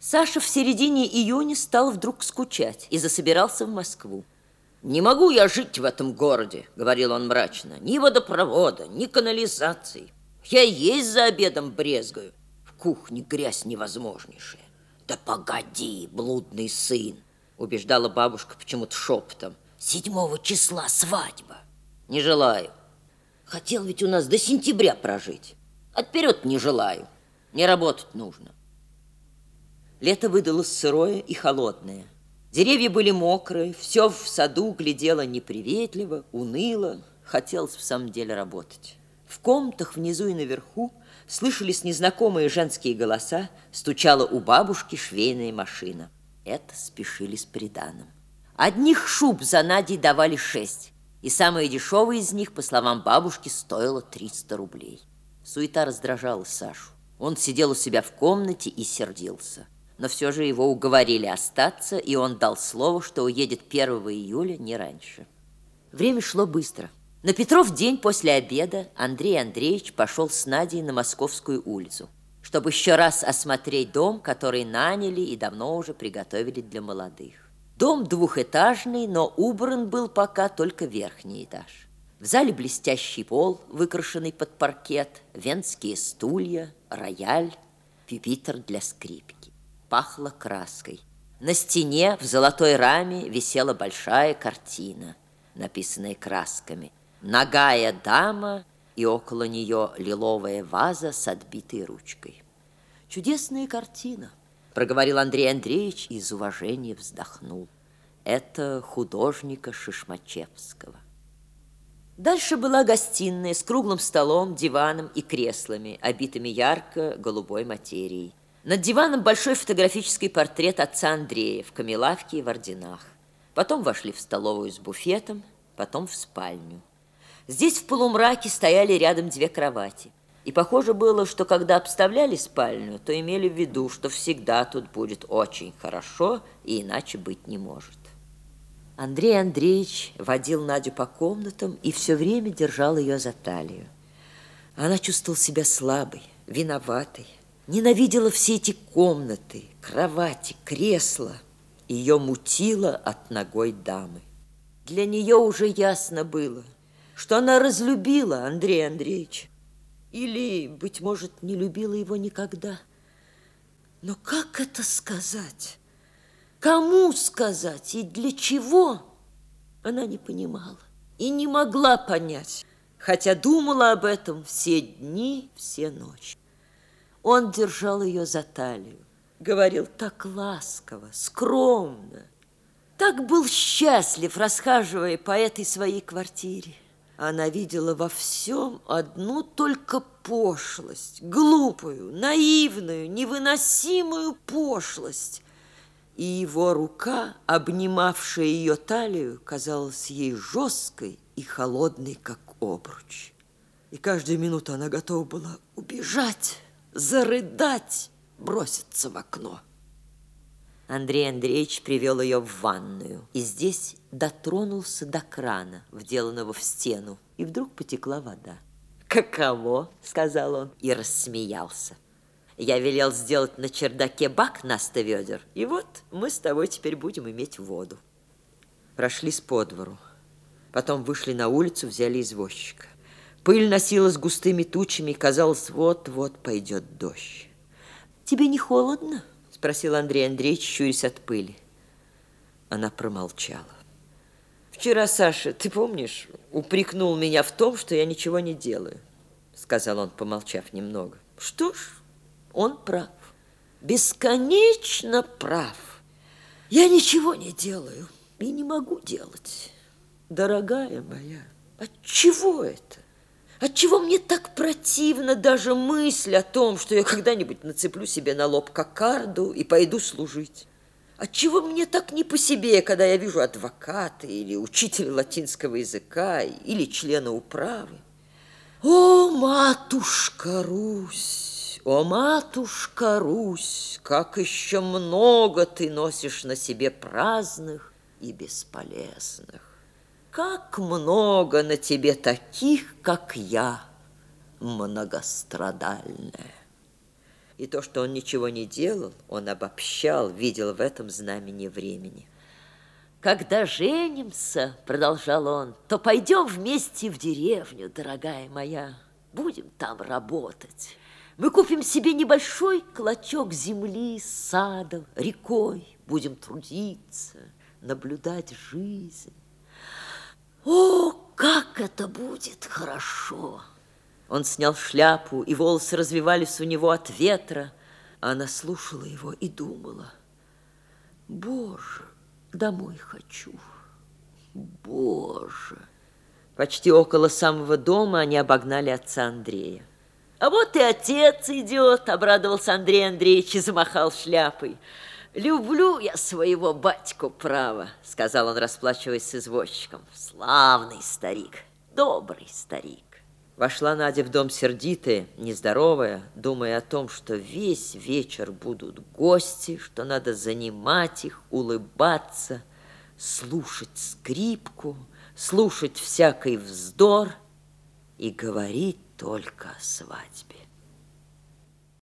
Саша в середине июня стал вдруг скучать и засобирался в Москву. «Не могу я жить в этом городе», — говорил он мрачно. «Ни водопровода, ни канализации. Я есть за обедом брезгаю. В кухне грязь невозможнейшая». «Да погоди, блудный сын», — убеждала бабушка почему-то шепотом. 7 числа свадьба. «Не желаю. Хотел ведь у нас до сентября прожить. Отперед не желаю. Не работать нужно». Лето выдалось сырое и холодное. Деревья были мокрые, все в саду глядело неприветливо, уныло. Хотелось в самом деле работать. В комнатах внизу и наверху слышались незнакомые женские голоса, стучала у бабушки швейная машина. Это спешили с приданым. Одних шуб за Надей давали 6, и самая дешевая из них, по словам бабушки, стоила 300 рублей. Суета раздражала Сашу. Он сидел у себя в комнате и сердился. Но все же его уговорили остаться, и он дал слово, что уедет 1 июля, не раньше. Время шло быстро. На Петров день после обеда Андрей Андреевич пошел с Надей на Московскую улицу, чтобы еще раз осмотреть дом, который наняли и давно уже приготовили для молодых. Дом двухэтажный, но убран был пока только верхний этаж. В зале блестящий пол, выкрашенный под паркет, венские стулья, рояль, пюпитр для скрипки. Пахло краской. На стене в золотой раме висела большая картина, написанная красками. Нагая дама, и около нее лиловая ваза с отбитой ручкой. «Чудесная картина», — проговорил Андрей Андреевич и из уважения вздохнул. «Это художника Шишмачевского». Дальше была гостиная с круглым столом, диваном и креслами, обитыми ярко-голубой материей. Над диваном большой фотографический портрет отца Андрея в камелавке и в орденах. Потом вошли в столовую с буфетом, потом в спальню. Здесь в полумраке стояли рядом 2 кровати. И похоже было, что когда обставляли спальню, то имели в виду, что всегда тут будет очень хорошо и иначе быть не может. Андрей Андреевич водил Надю по комнатам и все время держал ее за талию. Она чувствовала себя слабой, виноватой. Ненавидела все эти комнаты, кровати, кресла. Ее мутило от нагой дамы. Для нее уже ясно было, что она разлюбила Андрея Андреевича. Или, быть может, не любила его никогда. Но как это сказать? Кому сказать и для чего? Она не понимала и не могла понять, хотя думала об этом все дни, все ночи. Он держал ее за талию, говорил так ласково, скромно. Так был счастлив, расхаживая по этой своей квартире. Она видела во всем одну только пошлость, глупую, наивную, невыносимую пошлость. И его рука, обнимавшая ее талию, казалась ей жесткой и холодной, как обруч. И каждую минуту она готова была убежать, зарыдать, броситься в окно. Андрей Андреевич привел ее в ванную и здесь дотронулся до крана, вделанного в стену, и вдруг потекла вода. «Каково?» — сказал он и рассмеялся. «Я велел сделать на чердаке бак на 100 ведер, и вот мы с тобой теперь будем иметь воду». Прошлись по двору, потом вышли на улицу, взяли извозчика. Пыль носилась густыми тучами, и казалось, вот-вот пойдет дождь. «Тебе не холодно?» — спросил Андрей Андреевич, щурясь от пыли. Она промолчала. «Вчера, Саша, ты помнишь, упрекнул меня в том, что я ничего не делаю?» — сказал он, помолчав немного. «Что ж, он прав, бесконечно прав. Я ничего не делаю и не могу делать. Дорогая моя, отчего это? Отчего мне так противна даже мысль о том, что я когда-нибудь нацеплю себе на лоб кокарду и пойду служить? Отчего мне так не по себе, когда я вижу адвоката или учителя латинского языка или члена управы? О, матушка Русь! О, матушка Русь! Как еще много ты носишь на себе праздных и бесполезных! Как много на тебе таких, как я, многострадальная!» И то, что он ничего не делал, он обобщал, видел в этом знамение времени. «Когда женимся, — продолжал он, — то пойдем вместе в деревню, дорогая моя. Будем там работать. Мы купим себе небольшой клочок земли с садом, рекой. Будем трудиться, наблюдать жизнь. О, как это будет хорошо!» Он снял шляпу, и волосы развивались у него от ветра. А она слушала его и думала: «Боже, домой хочу, Боже!» Почти около самого дома они обогнали отца Андрея. «А вот и отец идет!» — обрадовался Андрей Андреевич и замахал шляпой. «Люблю я своего батьку, право!» — сказал он, расплачиваясь с извозчиком. «Славный старик, добрый старик!» Вошла Надя в дом сердитая, нездоровая, думая о том, что весь вечер будут гости, что надо занимать их, улыбаться, слушать скрипку, слушать всякий вздор и говорить только о свадьбе.